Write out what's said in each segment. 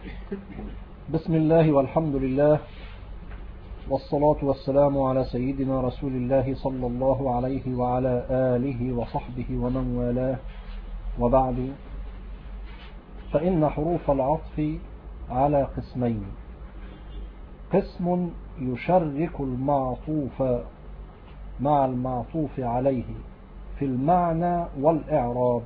بسم الله والحمد لله والصلاة والسلام على سيدنا رسول الله صلى الله عليه وعلى آله وصحبه ومن والاه، وبعد، فإن حروف العطف على قسمين: قسم يشرك المعطوف مع المعطوف عليه في المعنى والإعراب،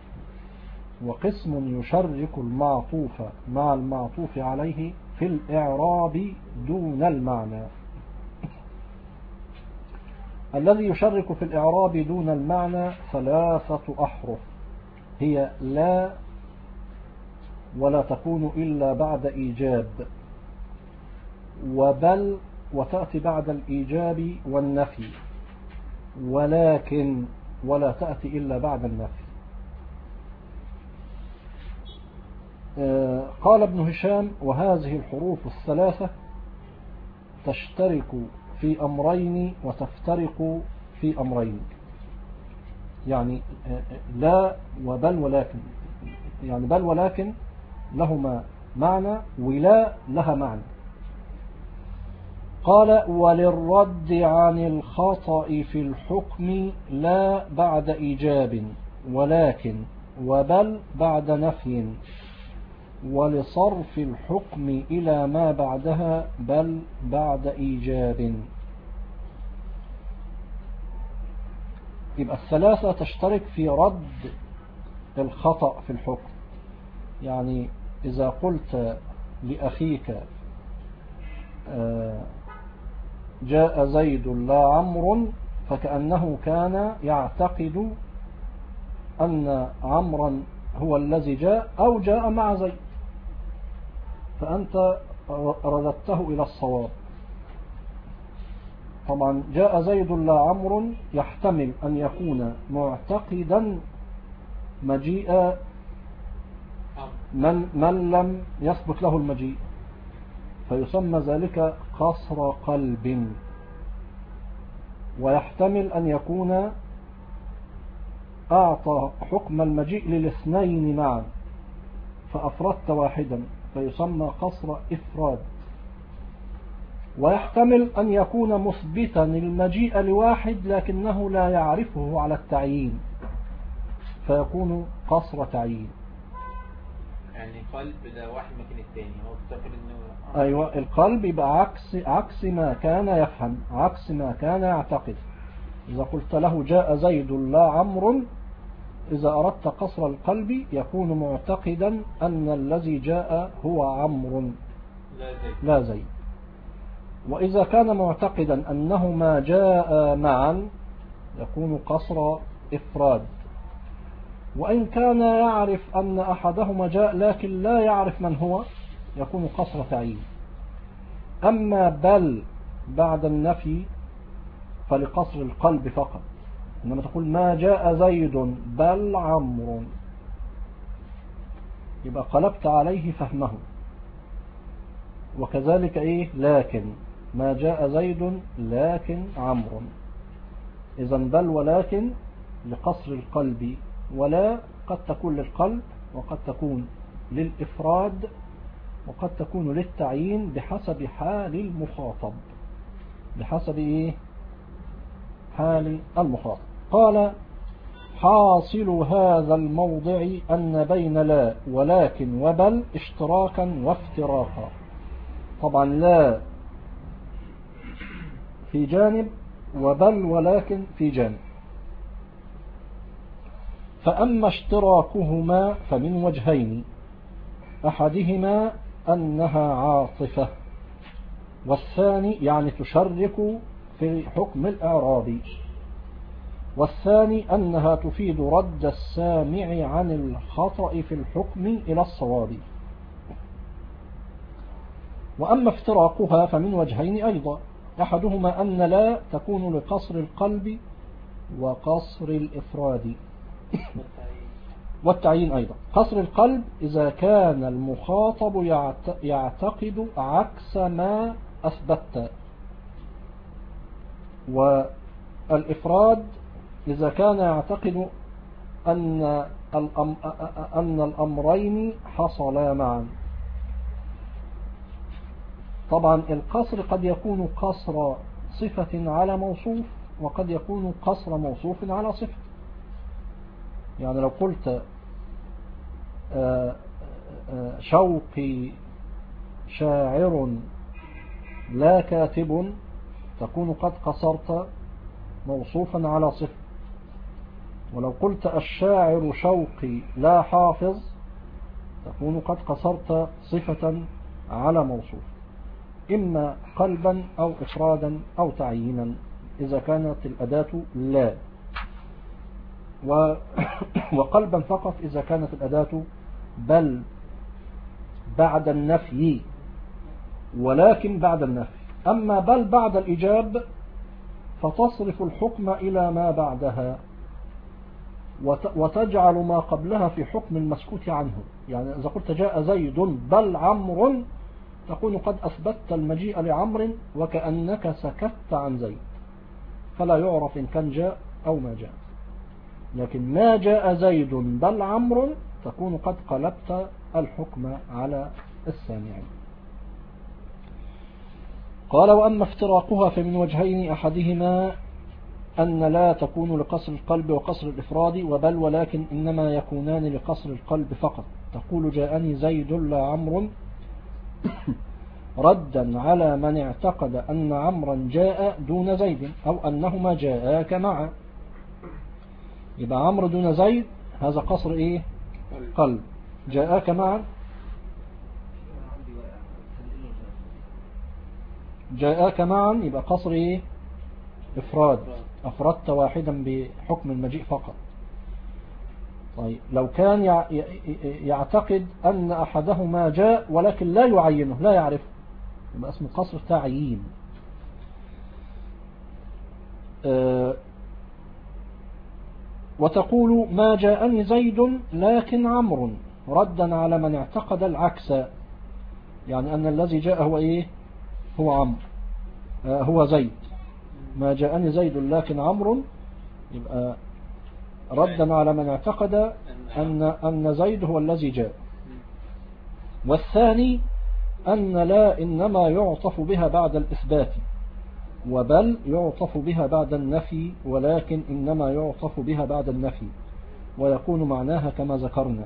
وقسم يشرك المعطوف مع المعطوف عليه في الإعراب دون المعنى. الذي يشرك في الإعراب دون المعنى 3 أحرف، هي لا، ولا تكون إلا بعد إيجاب، وبل، وتأتي بعد الإيجاب والنفي، ولكن، ولا تأتي إلا بعد النفي. قال ابن هشام: وهذه الحروف 3 تشترك في أمرين وتفترق في أمرين، يعني لا وبل ولكن، يعني بل ولكن لهما معنى، ولا لها معنى. قال: وللرد عن الخطأ في الحكم لا بعد إيجاب، ولكن وبل بعد نفي، ولصرف الحكم إلى ما بعدها بل بعد إيجاب. يبقى 3 تشترك في رد الخطأ في الحكم. يعني إذا قلت لأخيك جاء زيد لا عمرو، فكأنه كان يعتقد أن عمرا هو الذي جاء أو جاء مع زيد، فأنت رددته إلى الصواب. طبعا جاء زيد لا عمرو يحتمل أن يكون معتقدا مجيء من لم يثبت له المجيء، فيسمى ذلك قصر قلب. ويحتمل أن يكون أعطى حكم المجيء للاثنين معا فأفردت واحدا، فيسمى قصر إفراد. ويحتمل أن يكون مثبتا المجيء لواحد لكنه لا يعرفه على التعيين، فيكون قصر تعيين. يعني قلب ده واحد مكان التاني، هو افتكر انه أيوة، القلب يبقى عكس ما كان يفهم، عكس ما كان يعتقد. إذا قلت له جاء زيد لا عمرو، إذا أردت قصر القلب يكون معتقدا أن الذي جاء هو عمرو لا زيد. وإذا كان معتقدا أنهما جاء معا يكون قصر إفراد. وإن كان يعرف أن أحدهما جاء لكن لا يعرف من هو يكون قصر تعيين. أما بل بعد النفي فلقصر القلب فقط، إنما تقول ما جاء زيد بل عمرو، يبقى قلبت عليه فهمه. وكذلك لكن ما جاء زيد لكن عمرو، إذن بل ولكن لقصر القلب، ولا قد تكون للقلب وقد تكون للإفراد وقد تكون للتعيين بحسب حال المخاطب، بحسب حال المخاطب. قال: حاصل هذا الموضع أن بين لا ولكن وبل اشتراكا وافتراقا. طبعا لا في جانب وبل ولكن في جانب. فأما اشتراكهما فمن وجهين: أحدهما أنها عاطفة، والثاني يعني تشرك في حكم الإعراب، والثاني أنها تفيد رد السامع عن الخطأ في الحكم إلى الصواب. وأما افتراقها فمن وجهين أيضا: أحدهما أن لا تكون لقصر القلب وقصر الإفراد والتعيين أيضا. قصر القلب إذا كان المخاطب يعتقد عكس ما أثبت، والإفراد إذا كان يعتقد أن الأمرين حصلا معا، طبعا القصر قد يكون قصر صفة على موصوف، وقد يكون قصر موصوف على صفة. يعني لو قلت شوقي شاعر لا كاتب، تكون قد قصرت موصوفا على صفة. ولو قلت الشاعر شوقي لا حافظ، تكون قد قصرت صفة على موصوف، إما قلبا أو إفرادا أو تعيينا إذا كانت الأداة لا، وقلبا فقط إذا كانت الأداة بل بعد النفي، ولكن بعد النفي. أما بل بعد الإيجاب فتصرف الحكم إلى ما بعدها، وتجعل ما قبلها في حكم المسكوت عنه. يعني إذا قلت جاء زيد بل عمرو، تكون قد أثبتت المجيء لعمر وكأنك سكت عن زيد، فلا يعرف إن كان جاء أو ما جاء. لكن ما جاء زيد بل عمرو، تكون قد قلبت الحكم على السامعين. قال وأما افتراقها فمن وجهين، أحدهما أن لا تكون لقصر القلب وقصر الإفراد وبل، ولكن إنما يكونان لقصر القلب فقط. تقول جاءني زيد لا عمرو ردا على من اعتقد أن عمرا جاء دون زيد أو أنهما جاءاك معا. يبقى عمرو دون زيد هذا قصر إيه؟ قلب. جاءاك معا، جاءاك معا يبقى قصر إيه؟ إفراد، أفردت واحدا بحكم المجيء فقط. طيب لو كان يعتقد أن أحدهما جاء ولكن لا يعينه، لا يعرفه، يبقى اسمه قصر تعيين. وتقول ما جاءني زيد لكن عمرو، ردا على من اعتقد العكس، يعني أن الذي جاء هو إيه؟ هو عمرو، هو زيد. ما جاءني زيد لكن عمرو، يبقى ردا على من اعتقد أن زيد هو الذي جاء. والثاني أن لا إنما يعطف بها بعد الإثبات، وبل يعطف بها بعد النفي، ولكن إنما يعطف بها بعد النفي، ويكون معناها كما ذكرنا.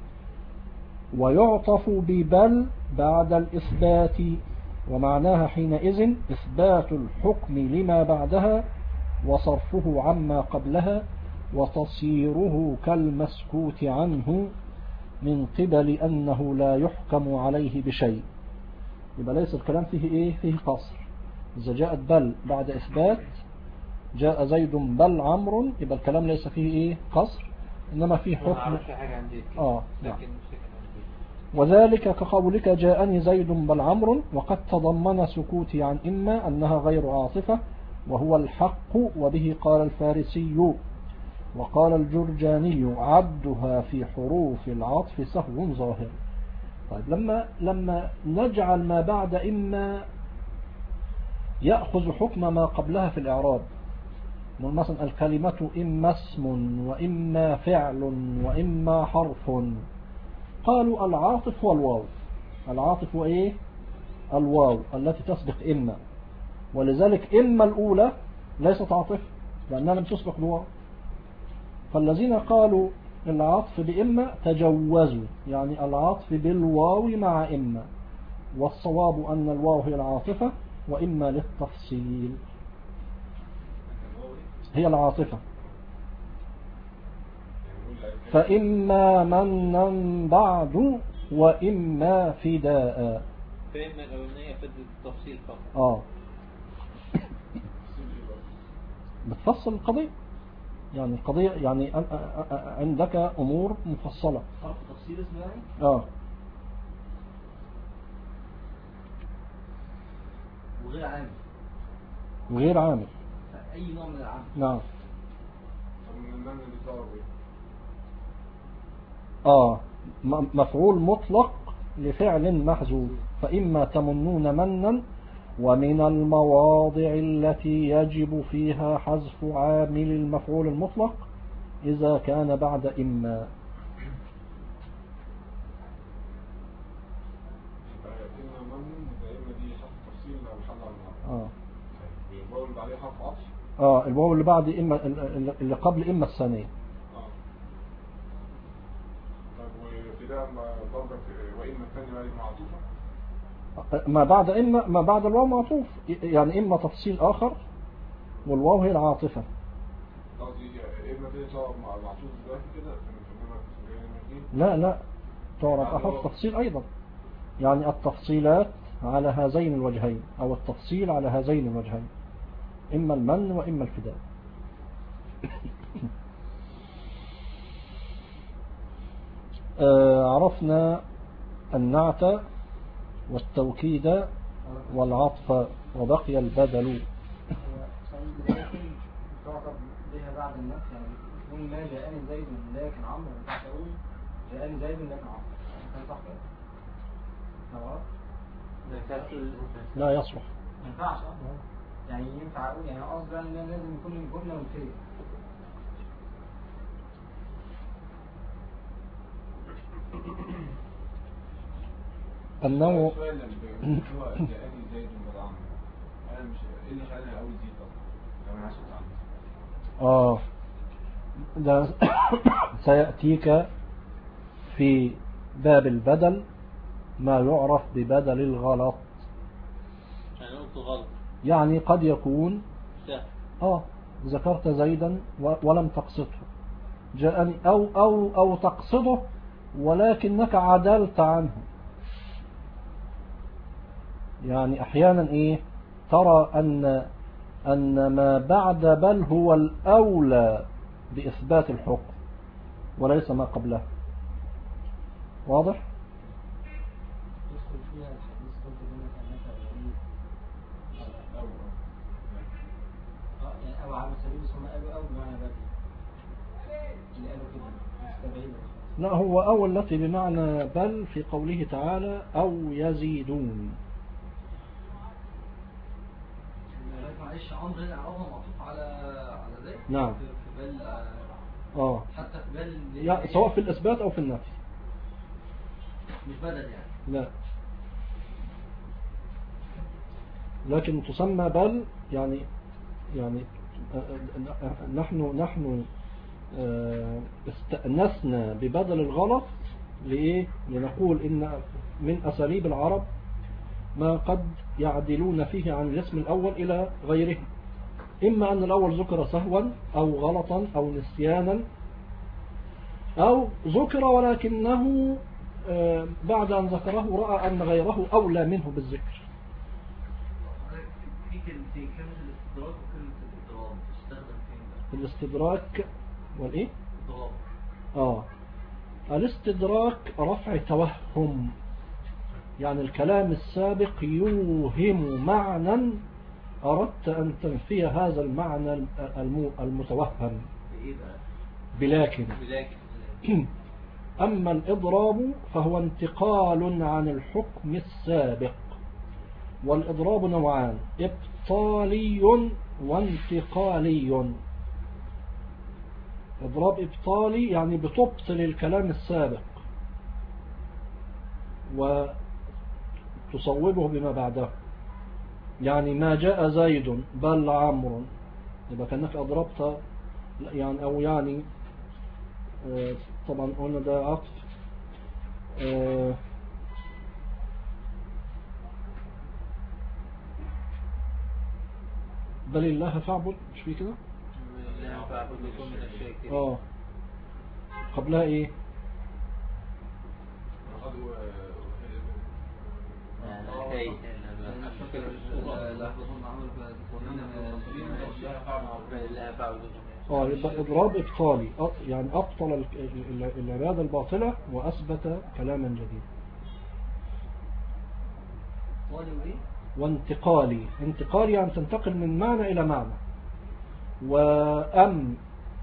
ويعطف ببل بعد الإثبات، ومعناها حينئذ إثبات الحكم لما بعدها وصرفه عما قبلها، وتصيره كالمسكوت عنه من قبل أنه لا يحكم عليه بشيء. يبقى ليس الكلام فيه إيه؟ فيه قصر. إذا جاءت بل بعد إثبات، جاء زيد بل عمرو، يبقى الكلام ليس فيه إيه؟ قصر، إنما فيه حكم. نعم. وذلك كقولك جاءني زيد بل عمرو، وقد تضمن سكوتي عن إما أنها غير عاطفة، وهو الحق، وبه قال الفارسي وقال الجرجاني عدها في حروف العطف سهو ظاهر. طيب لما نجعل ما بعد إما يأخذ حكم ما قبلها في الإعراب، مثلا الكلمة إما اسم وإما فعل وإما حرف، قالوا العاطف هو الواو. العاطف هو إيه؟ الواو التي تسبق إما، ولذلك إما الأولى ليست عاطفة لأنها لم تسبق الواو. فالذين قالوا العطف بإما تجوزوا، يعني العطف بالواو مع إما، والصواب أن الواو هي العاطفة وإما للتفصيل هي العاطفة. فإما منا بعد وإما فداء. فإما الأولانية فدت التفصيل فقط. بتفصل القضية، يعني القضية يعني عندك أمور مفصلة. صرف تفصيل اسمه يعني؟ وغير عامل. وغير عامل. أي نوع من العامل. نعم. مفعول مطلق لفعل محذوف. فإما تمنون منا، ومن المواضع التي يجب فيها حذف عامل المفعول المطلق إذا كان بعد إما. متمنن يبقى إما دي حرف تفصيل أو محل على المعنى. الواو اللي عليه حرف عطف. الواو اللي بعد إما اللي قبل إما الثانية. طب وفي ده برضك وإما الثانية بقى معطوفة. ما بعد الواو معطوف، يعني إما تفصيل آخر والواو هي العاطفة. قصدي إما دي تعرف معطوف دلوقتي كده لا تعرف أحط تفصيل أيضا، يعني التفصيلات على هذين الوجهين أو التفصيل على هذين الوجهين، إما المن وإما الفداء. عرفنا النعت والتوكيد والعطف وبقي البدل. تعرف بها بعد النفس، يعني يقول ما جاءني زيد لكن عمرو، ما ينفعش اقول جاءني زيد لكن عمرو، كان صح كده؟ لا يصلح، ما ينفعش. يعني ينفع اقول، يعني قصدي ان لازم يكون الجمله منفيه. النوع هو جاءني زيد من عمرو، أنا مش إيه اللي خلاني أقول زيد أصلا؟ أنا عشان عمرو. ده سيأتيك في باب البدل ما يعرف ببدل الغلط. يعني قد يكون ذكرت زيدا ولم تقصده، جاءني أو تقصده ولكنك عدلت عنه. يعني أحيانا ترى أن ما بعد بل هو الأولى بإثبات الحكم وليس ما قبله. واضح؟ يدخل فيها الحديث قلت لنا أنك يعني أو على سبيل ثم قالوا أو بمعنى بدل اللي قالوا كده مستبعدة. لا، هو أو التي بمعنى بل في قوله تعالى أو يزيدون. معلش عمرو هنا عرفها معطوف على زيد. نعم. في بل حتى في بل سواء في الإثبات أو في النفي، مش بدل يعني. لا، لكن تسمى بل يعني نحن استأنسنا ببدل الغلط لإيه؟ لنقول إن من أساليب العرب ما قد يعدلون فيه عن الاسم الأول إلى غيره، إما أن الأول ذكر سهوا أو غلطا أو نسيانا، أو ذكر ولكنه بعد أن ذكره رأى أن غيره أولى منه بالذكر. في كلمة الاستدراك وكلمة الإضراب تستخدم فين؟ الاستدراك والإيه؟ إضراب. الاستدراك رفع توهم، يعني الكلام السابق يوهم معنى أردت أن تنفي هذا المعنى المتوهم بلكن. أما الإضراب فهو انتقال عن الحكم السابق، والإضراب نوعان: إبطالي وانتقالي. إضراب إبطالي يعني بتبطل الكلام السابق وتصوبه بما بعده، يعني ما جاء زيد بل عمرو، يبقى كأنك أضربت يعني، أو يعني طبعا قلنا ده عطف بل الله فاعبد، مش في كده؟ قبلها ايه؟ يبقى إضراب إبطالي، يعني أبطل العبادة الباطلة وأثبت كلاما جديدا. وانتقالي، انتقالي يعني تنتقل من معنى إلى معنى. وأم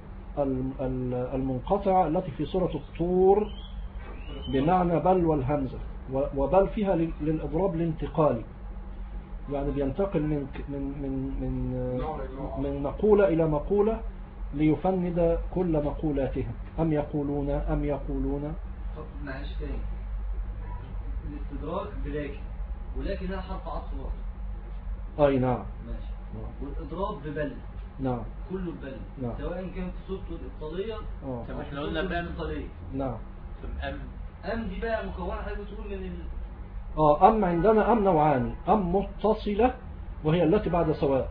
المنقطعة التي في سورة الطور بمعنى بل والهمزة، وبل فيها للإضراب الانتقالي، يعني بينتقل من مقولة إلى مقولة ليفند كل مقولاتهم. أم يقولون. طب معلش تاني، الاستدراك بلكن ولكن هي حرف عطف برضه. أي نعم. ماشي. والإضراب ببل. نعم. كله ببل. نعم. سواء كان في صورته الإبطالية. طب احنا قلنا بأم. نعم. أم دي بقى مكونة حاجة بتقول من أم عندنا أم نوعان، أم متصلة وهي التي بعد سواء،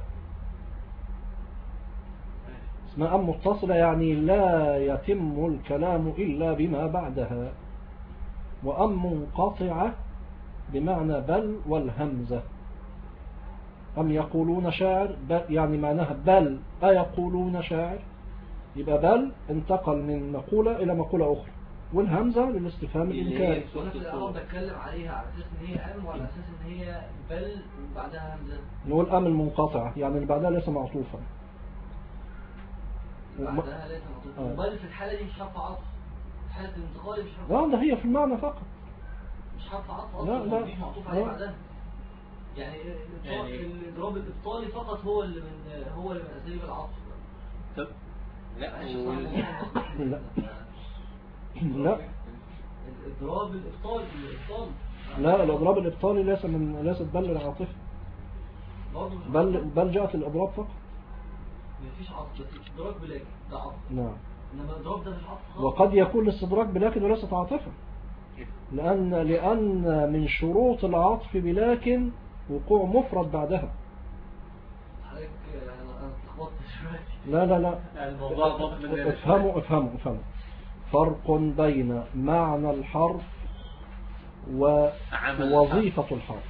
اسمها أم متصلة يعني لا يتم الكلام إلا بما بعدها، وأم منقطعة بمعنى بل والهمزة. أم يقولون شاعر يعني معناها بل أيقولون شاعر، يبقى بل انتقل من مقولة إلى مقولة أخرى، والهمزة للاستفهام الإنكاري. وانا في الإعراب بتكلم عليها على أساس إن هي أم وعلى أساس إن هي بل وبعدها همزة. نقول أم المنقطعة يعني اللي بعدها ليس معطوفا. بعدها ليس معطوفا. وبل في الحالة دي مش حرف عطف، في حالة الانتقال مش حرف عطف. لا ده هي في المعنى فقط، مش حرف عطف لا أصلا، مش معطوف عليه لا. بعدها. يعني الإضراب الإبطالي فقط هو اللي من أساليب العطف. طب لا لا لا الإضراب الإبطالي لا، الإضراب الإبطالي ليست بل العاطفة، بل جاءت الإضراب فقط. مفيش عطف، بس استدراك بلاكن ده عطف. نعم. إنما الإضراب ده مش عطف خالص. وقد يكون الاستدراك بلاكن وليست عاطفة، لأن من شروط العطف بلاكن وقوع مفرد بعدها. حضرتك أنا اتلخبطت شوية. لا لا لا، الموضوع ضغط من افهموا فرق بين معنى الحرف ووظيفة الحرف.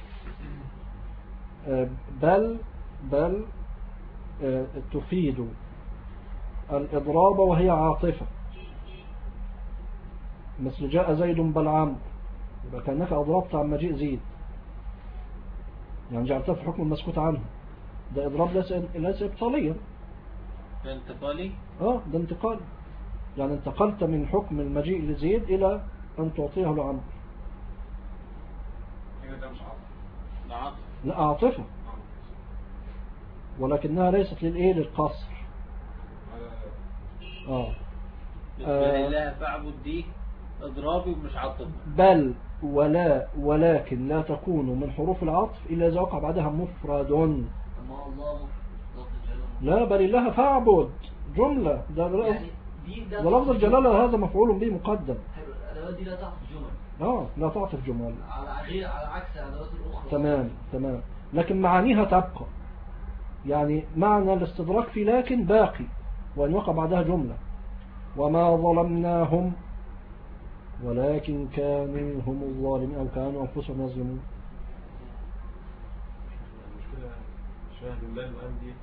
بل تفيد الإضراب وهي عاطفة، مثل جاء زيد بل عمرو، يبقى كأنك أضربت عن مجيء زيد، يعني جعلتها في حكم المسكوت عنه، ده إضراب ليس إبطاليا. ده انتقالي؟ ده انتقال، يعني انتقلت من حكم المجيء لزيد إلى أن تعطيه لعمرو. ده مش عطف. ده عطف. لا عاطفة، ولكنها ليست للقصر. لله فاعبد دي إضرابي ومش عطف. بل ولا ولكن لا تكون من حروف العطف إلا إذا وقع بعدها مفرد. الله لا بل الله فاعبد جملة، ده لفظ الجلالة هذا مفعول به مقدم. الأدوات دي لا تعطف جمل. لا تعطف جمل على عكس الأدوات الأخرى. تمام، لكن معانيها تبقى، يعني معنى الاستدراك في لكن باقي وأن وقع بعدها جملة. وما ظلمناهم ولكن كانوا هم الظالمين أو كانوا أنفسهم يظلمون. المشكلة شاهد الله الآن دي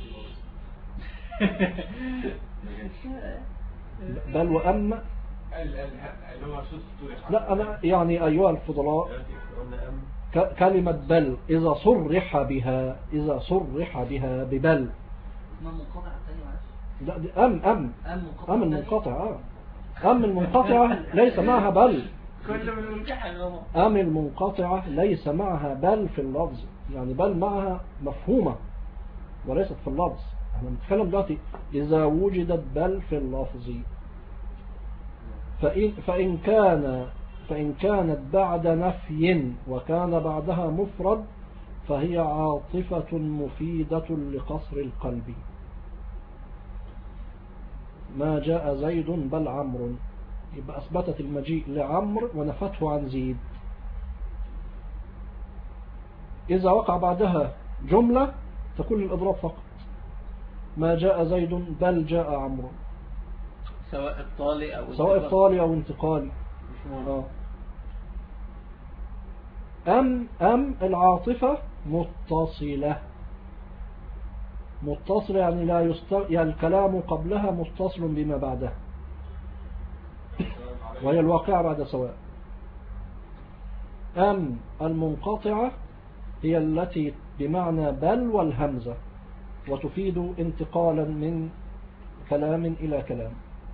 بل وأما اللي هو لا أنا يعني أيها الفضلاء كلمة بل إذا صرح بها ببل اسمها منقطع الثاني معلش. لا دي أم المنقطع أم المنقطعة ليس معها بل. كل من الممتحن أم المنقطعة ليس معها بل في اللفظ، يعني بل معها مفهومة وليست في اللفظ. احنا بنتكلم دلوقتي إذا وجدت بل في اللفظ، فإن كانت بعد نفي وكان بعدها مفرد فهي عاطفة مفيدة لقصر القلب. ما جاء زيد بل عمرو، يبقى أثبتت المجيء لعمرو ونفته عن زيد. إذا وقع بعدها جملة تكون الإضراب فقط، ما جاء زيد بل جاء عمرو، سواء إبطالي أو انتقالي. أم العاطفة متصلة يعني يعني الكلام قبلها متصل بما بعدها، وهي الواقعة بعد سواء. أم المنقطعة هي التي بمعنى بل والهمزة، وتفيد انتقالا من كلام إلى كلام.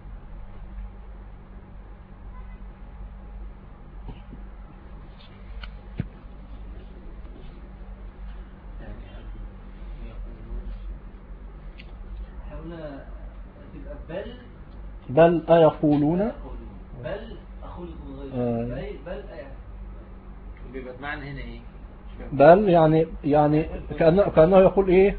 بل أيقولون بل أخلق من غير بل بيبقى معنى هنا إيه؟ بل يعني كأنه يقول إيه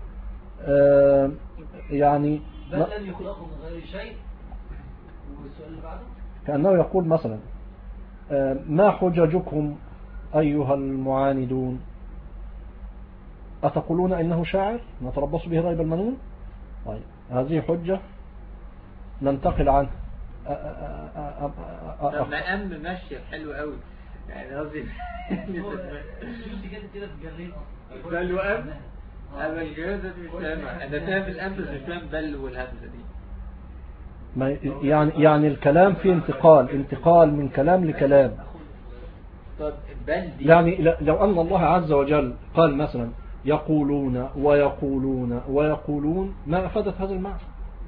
يعني بل لم يخلقوا من غير شيء. والسؤال اللي بعده كأنه يقول مثلا ما حججكم أيها المعاندون، أتقولون إنه شاعر نتربص به ريب المنون؟ طيب هذه حجة ننتقل عنها. طب ما أم ماشية حلو قوي يعني قصدي شوفي كده في الجريد بل وأم أما الجريدة مش فاهمة. أنا فاهم الأم بس مش فاهم بل والهمزة دي. يعني الكلام فيه انتقال من كلام لكلام. طب بل دي يعني لو أن الله عز وجل قال مثلا يقولون ويقولون ويقولون ما أفادت هذا المعنى.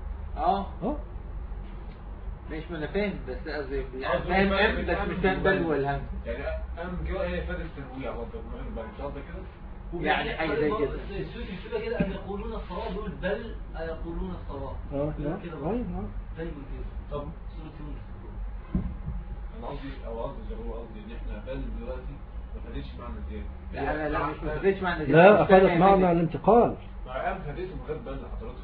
مش ما انا فاهم بس قصدي يعني فاهم ام بس مش فاهم بل والهمزة. يعني ام كده هي فادت التنويع برضه مش قصدك كده؟ يعني حاجة زي كده. السوسي بتبقى كده أن يقولون الصواب يقول بل أيقولون الصواب. كده بقى زي كده. طب سورة يونس. انا قصدي ان احنا بل دلوقتي ما فادتش معنى زياده. لا مش ما فادتش معنى زياده. لا أفادت معنى الانتقال. مع ام فادته من غير بل حضرتك.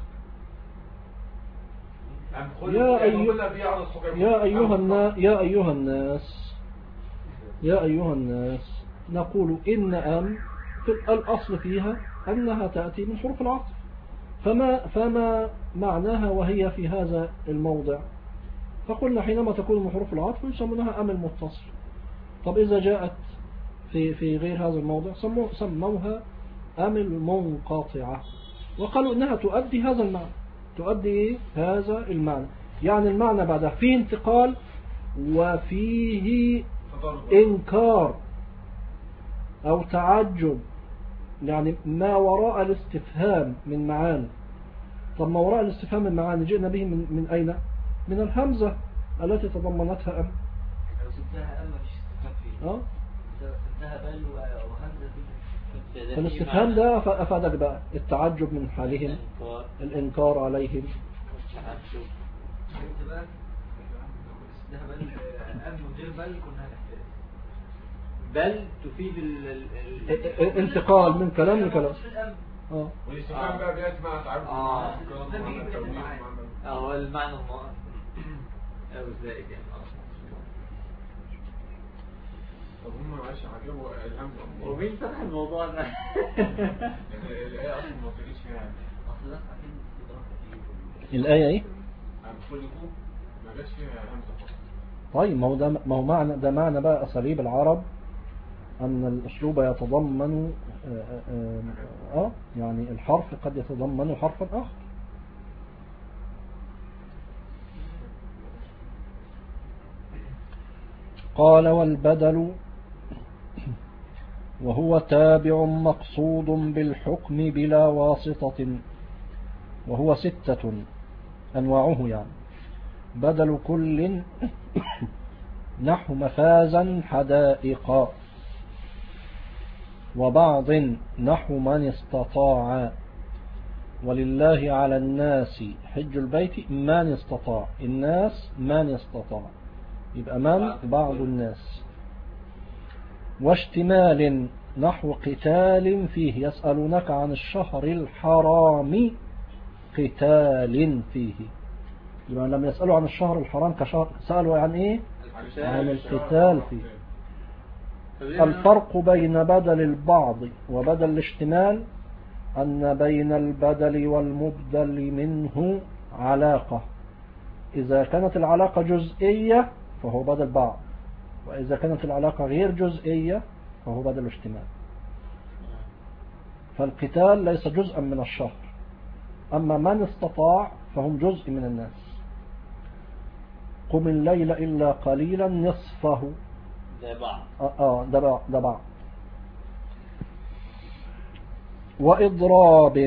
يا أيها الناس نقول إن أم في الأصل فيها أنها تأتي من حروف العطف، فما معناها وهي في هذا الموضع؟ فقلنا حينما تكون من حروف العطف يسمونها أم المتصل. طب إذا جاءت في غير هذا الموضع سموها أم المنقطعة، وقالوا إنها تؤدي هذا المعنى. تؤدي هذا المعنى، يعني المعنى بعدها فيه انتقال وفيه إنكار أو تعجب، يعني ما وراء الاستفهام من معاني. طب ما وراء الاستفهام من معاني جئنا به من أين؟ من الهمزة التي تضمنتها أم. لو سبتها أم مفيش استفهام فيه. سبتها بل وهمزة فيه. فالاستفهام ده أفادك بقى التعجب من حالهم، الإنكار عليهم. بل تفيد انتقال من كلام لكلام. والاستفهام بقى بيأتي مع تعرف هو المعنى أو الزائد يعني. طب هم معلش عجبوا الهمزة ومين فتح الموضوع ده؟ الآية أصلا ما تجيش فيها الآية إيه؟ أنفلكوا ما جاش فيها همزة. طيب ما هو معنى ده معنى بقى أساليب العرب أن الأسلوب يتضمن يعني الحرف قد يتضمن حرفا آخر. قال والبدل وهو تابع مقصود بالحكم بلا واسطة، وهو 6 أنواعه، يعني بدل كل نحو مفازا حدائق، وبعض نحو من استطاع، ولله على الناس حج البيت من استطاع. الناس من استطاع يبقى من بعض الناس. واشتمال نحو قتال فيه، يسألونك عن الشهر الحرام قتال فيه، يبقى لما يسألوا عن الشهر الحرام كشهر سألوا عن ايه؟ عن القتال فيه. الفرق بين بدل البعض وبدل الاشتمال أن بين البدل والمبدل منه علاقة. إذا كانت العلاقة جزئية فهو بدل بعض، وإذا كانت العلاقة غير جزئية فهو بدل اشتمال. فالقتال ليس جزءا من الشهر، أما من استطاع فهم جزء من الناس. قم الليل إلا قليلا نصفه، ده بعض. ده بعض. وإضراب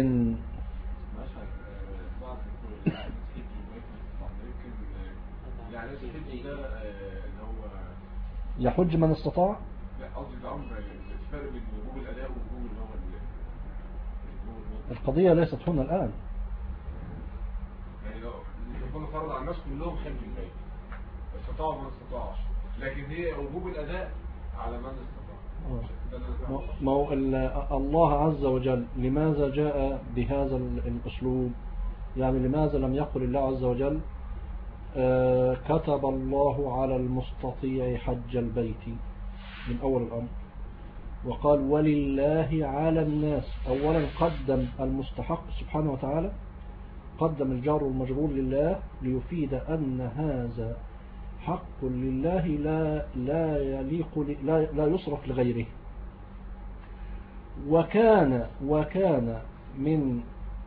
يحج من استطاع. لا قصدي الأمر الفرق بين وجوب الأداء ووجوب اللي هو القضية ليست هنا الآن. يعني لو يكون فرض على الناس كلهم خير من البيت، استطاع وما استطاعش، لكن هي وجوب الأداء على من استطاع. ما هو الله عز وجل لماذا جاء بهذا الأسلوب؟ يعني لماذا لم يقل الله عز وجل كتب الله على المستطيع حج البيت من أول الأمر، وقال ولله على الناس؟ أولا قدم المستحق سبحانه وتعالى، قدم الجار والمجرور لله ليفيد أن هذا حق لله لا يليق لا يصرف لغيره. وكان من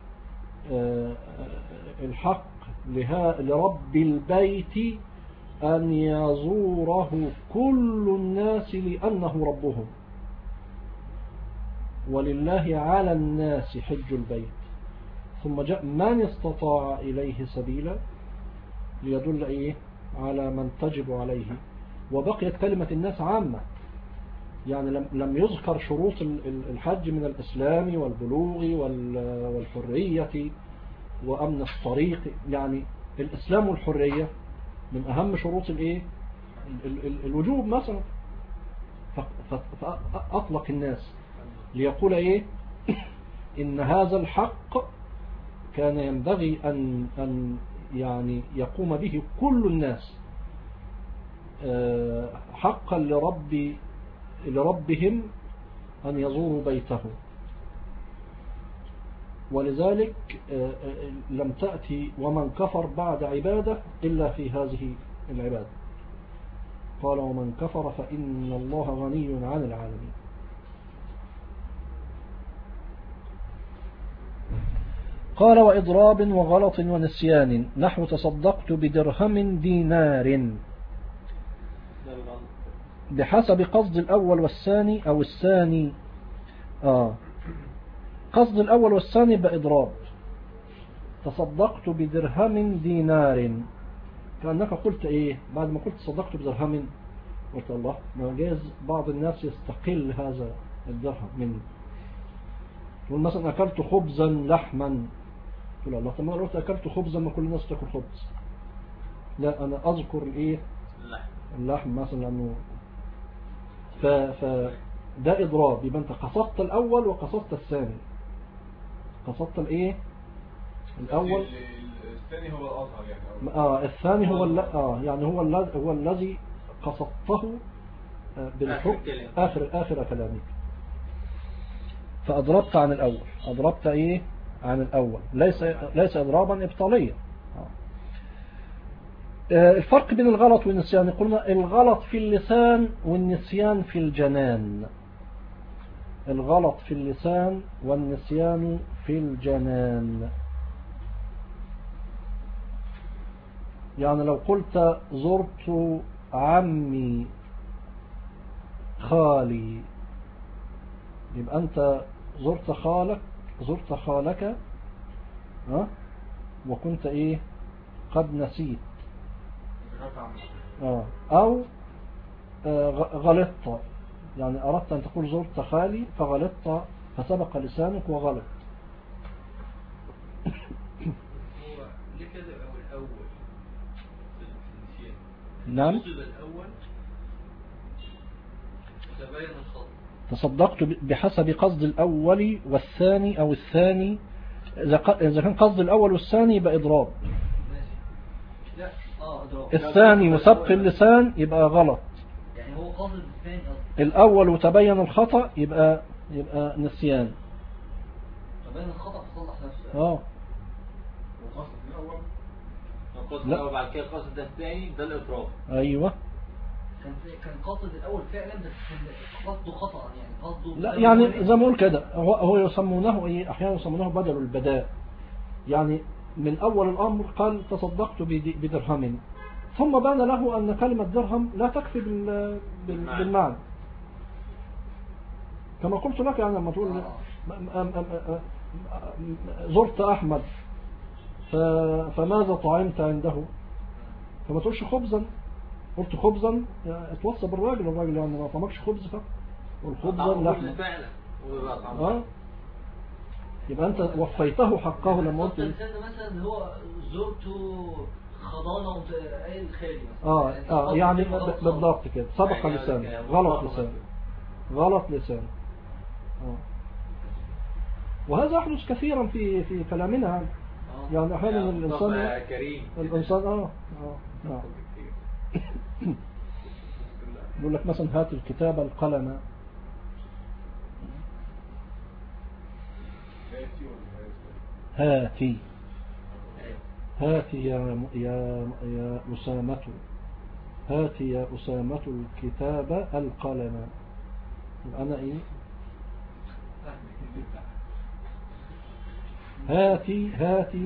الحق لرب البيت أن يزوره كل الناس لأنه ربهم. ولله على الناس حج البيت، ثم جاء من استطاع إليه سبيلا ليدل إيه على من تجب عليه. وبقيت كلمة الناس عامة، يعني لم يذكر شروط الحج من الإسلام والبلوغ والحرية وأمن الطريق. يعني الإسلام والحرية من أهم شروط الإيه الوجوب مثلا، فأطلق الناس ليقول إيه إن هذا الحق كان ينبغي أن يعني يقوم به كل الناس حقا لربهم أن يزوروا بيته. ولذلك لم تأتي ومن كفر بعد عبادة إلا في هذه العبادة. قال ومن كفر فإن الله غني عن العالمين. قال وإضراب وغلط ونسيان نحو تصدقت بدرهم دينار بحسب قصد الأول والثاني أو الثاني قصد الأول والثاني بإضراب. تصدقت بدرهم دينار كأنك قلت إيه بعد ما قلت تصدقت بدرهم قلت الله ما جاز بعض الناس يستقل هذا الدرهم منه. تقول مثلا أكلت خبزا لحما، تقول الله طب ما قلت أكلت خبزا ما كل الناس تأكل خبز. لا أنا أذكر الإيه اللحم مثلا لأنه ده إضراب. يبقى أنت قصدت الأول وقصدت الثاني. قصدت الإيه الأول الثاني هو الأظهر يعني الثاني هو يعني هو الذي قصدته بالحكم آخر كلامك. فأضربت عن الأول. أضربت إيه عن الأول ليس إضرابا إبطاليا. الفرق بين الغلط والنسيان قلنا الغلط في اللسان والنسيان في الجنان. الغلط في اللسان والنسيان في الجنان. يعني لو قلت زرت عمي خالي يبقى أنت زرت خالك وكنت إيه قد نسيت أو غلطت. يعني أردت أن تقول زرت خالي فغلطت فسبق لسانك وغلط. هو ليه كده الأول نعم الأول تبين الخط. تصدقت بحسب قصد الأول والثاني أو الثاني. إذا كان قصد الأول والثاني يبقى إضراب. لا إضراب. الثاني وسبق اللسان يبقى غلط. يعني هو قصد الثاني الأول وتبين الخطأ يبقى نسيان. تبين الخطأ فصلح نفسه. وقصد الأول قصد الأول بعد كده قصد الثاني ده الإضراب. أيوة كان قصد الأول فعلا بس قصده خطأ يعني قصده لا يعني زي ما أقول كده هو يسمونه إيه أحيانا يسمونه بدل البداء. يعني من أول الأمر قال تصدقت بدرهم ثم بان له أن كلمة درهم لا تكفي بالمعنى كما قلت لك. يعني لما تقول زرت أحمد فماذا طعمت عنده فما تقولش خبزا. قلت خبزا اتوصى بالراجل يعني ما طعمكش خبز والخبزا لحمة يبقى أنت وفيته حقه لما قلت مثلا هو زرت خضانة قايل خالي مثلا يعني بالضبط كده سبق لسانه غلط لسانه. غلط لسانه. وهذا يحدث كثيرا في كلامنا. يعني أحيانا الإنسان نعم يقول لك مثلا هات الكتاب القلم. هاتي يا أسامة، هاتي يا أسامة الكتاب القلم. أنا إيه؟ هاتي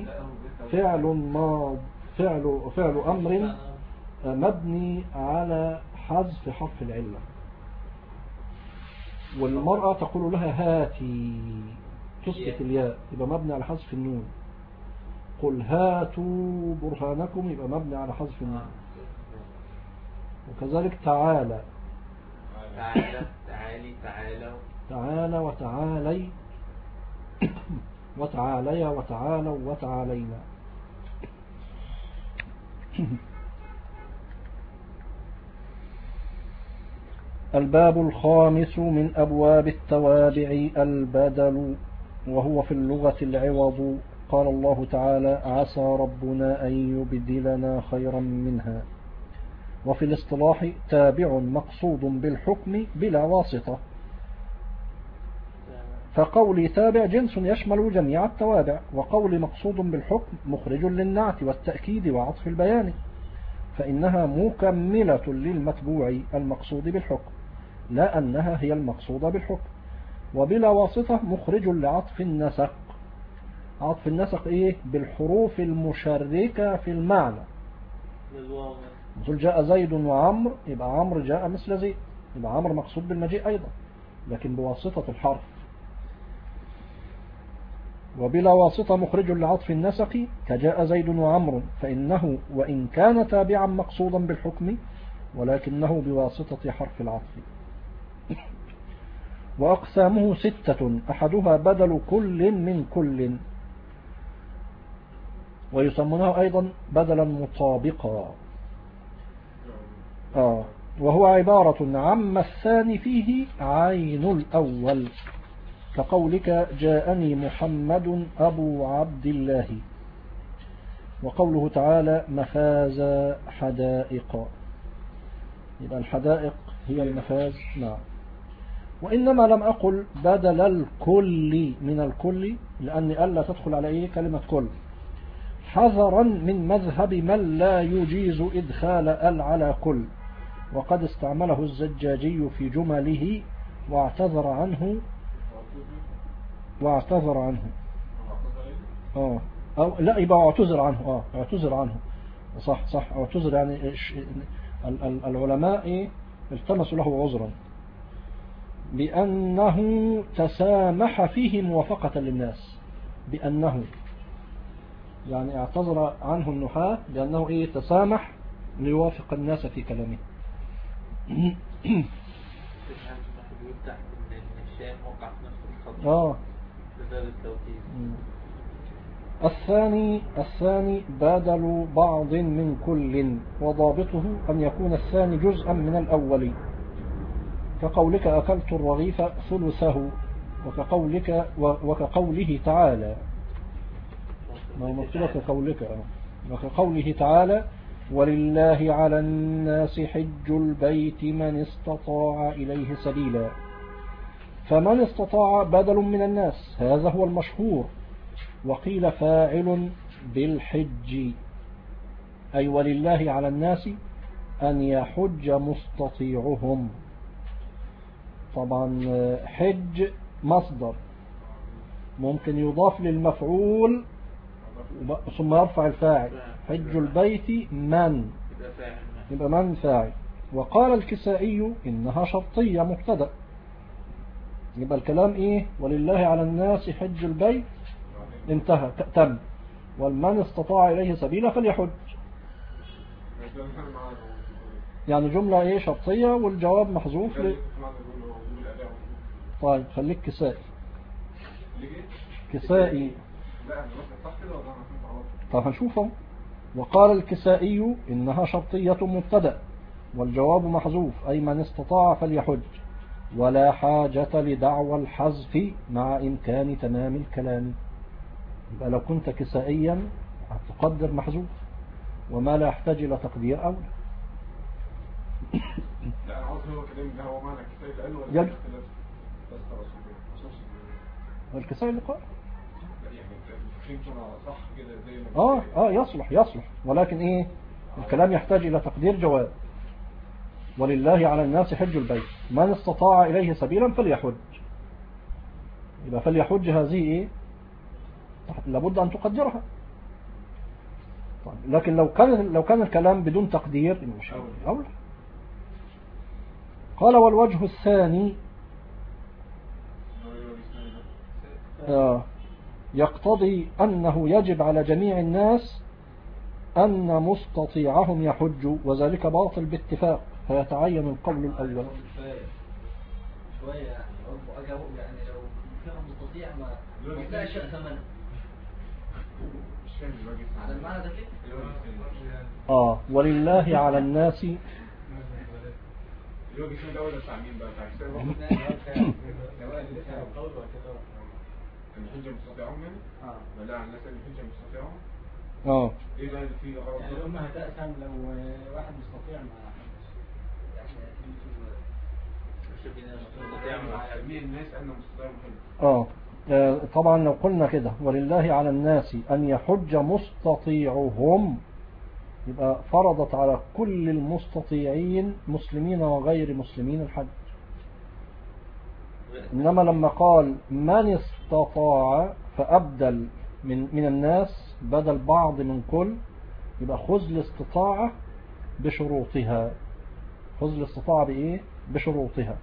فعل أمر مبني على حذف حرف العلة، والمرأة تقول لها هاتي تثبت الياء يبقى مبني على حذف النون. قل هاتوا برهانكم يبقى مبني على حذف النون. وكذلك تعالى تعالى وتعالي وتعالي وتعالوا وتعالينا. الباب الخامس من أبواب التوابع البدل، وهو في اللغة العوض. قال الله تعالى عسى ربنا أن يبدلنا خيرا منها. وفي الاصطلاح تابع مقصود بالحكم بلا واسطة، فقولي تابع جنس يشمل جميع التوابع، وقولي مقصود بالحكم مخرج للنعت والتأكيد وعطف البيان، فإنها مكملة للمتبوع المقصود بالحكم لا أنها هي المقصود بالحكم. وبلا واسطة مخرج لعطف النسق. عطف النسق إيه؟ بالحروف المشركة في المعنى. مثل جاء زيد وعمر، يبقى عمر جاء مثل زيد، يبقى عمر مقصود بالمجيء أيضا لكن بواسطة الحرف. وبلا واسطة مخرج لعطف النسق كجاء زيد وعمر، فإنه وإن كان تابعا مقصودا بالحكم ولكنه بواسطة حرف العطف. وأقسامه 6، أحدها بدل كل من كل، ويسمونه أيضا بدلا مطابقا. وهو عبارة عما الثاني فيه عين الأول، كقولك جاءني محمد أبو عبد الله، وقوله تعالى مفاز حدائق، يبقى الحدائق هي المفاز. نعم. وإنما لم أقل بدل الكل من الكل لأن ألا تدخل على إيه كلمة كل، حذرا من مذهب من لا يجيز إدخال ال على كل، وقد استعمله الزجاجي في جمله واعتذر عنه. أو لا يبقى اعتذر عنه. اعتذر عنه صح اعتذر، يعني العلماء التمسوا له عذرا بأنه تسامح فيه موافقة للناس، بأنه يعني اعتذر عنه النحاة بأنه تسامح ليوافق الناس في كلامه. الثاني بدل بعض من كل، وضابطه أن يكون الثاني جزءا من الأول، كقولك أكلت الرغيف ثلثه، وكقوله تعالى وكقوله تعالى ولله على الناس حج البيت من استطاع إليه سبيلا. فمن استطاع بدل من الناس، هذا هو المشهور. وقيل فاعل بالحج، أي ولله على الناس أن يحج مستطيعهم. طبعا حج مصدر ممكن يضاف للمفعول ثم يرفع الفاعل. حج البيت من، يبقى من فاعل. وقال الكسائي إنها شرطية مبتدأ، يبقى الكلام ولله على الناس حج البيت انتهى تم، والمن استطاع إليه سبيلا فليحج. يعني جملة شرطية والجواب محذوف طيب خليك كسائي طب هنشوفه. وقال الكسائي إنها شرطية مبتدأ والجواب محذوف، أي من استطاع فليحج. ولا حاجة لدعوى الحذف مع إمكان تمام الكلام. يبقى لو كنت كسائيا هتقدر محذوف، وما لا يحتاج إلى تقدير أولى. لا أنا عاوز هو كلام ده هو معنى كفاية الآن ولا يجب. بس رسول الكسائي اللي قال يعني فهمتنا صح كده زي ما يصلح، ولكن ايه الكلام يحتاج الى تقدير جواب. ولله على الناس حج البيت من استطاع اليه سبيلا فليحج. يبقى فليحج هذه ايه لابد ان تقدرها. طيب لكن لو كان الكلام بدون تقدير مش أولى. قال والوجه الثاني يقتضي أنه يجب على جميع الناس أن مستطيعهم يحج، وذلك باطل باتفاق، فيتعين القول الأول. شوية يعني لو كان مستطيع ما يتلاقش ثمنه على المعنى ده كده. ولله على الناس الوجه الثاني ده ولا بتاع مين بقى؟ بتاع حساب الحجة مستطيعهم يعني؟ ولا على الناس اللي الحجة مستطيعهم؟ ايه بقى اللي فيه غلط؟ يعني الأمة هتأثم لو واحد مستطيع مع مين الناس أنه مستطيعهم حجة؟ طبعا لو قلنا كده ولله على الناس أن يحج مستطيعهم، يبقى فرضت على كل المستطيعين مسلمين وغير مسلمين الحج. إنما لما قال من استطاع فأبدل من الناس بدل بعض من كل، يبقى خذ الاستطاعة بشروطها. خذ الاستطاعة بإيه؟ بشروطها.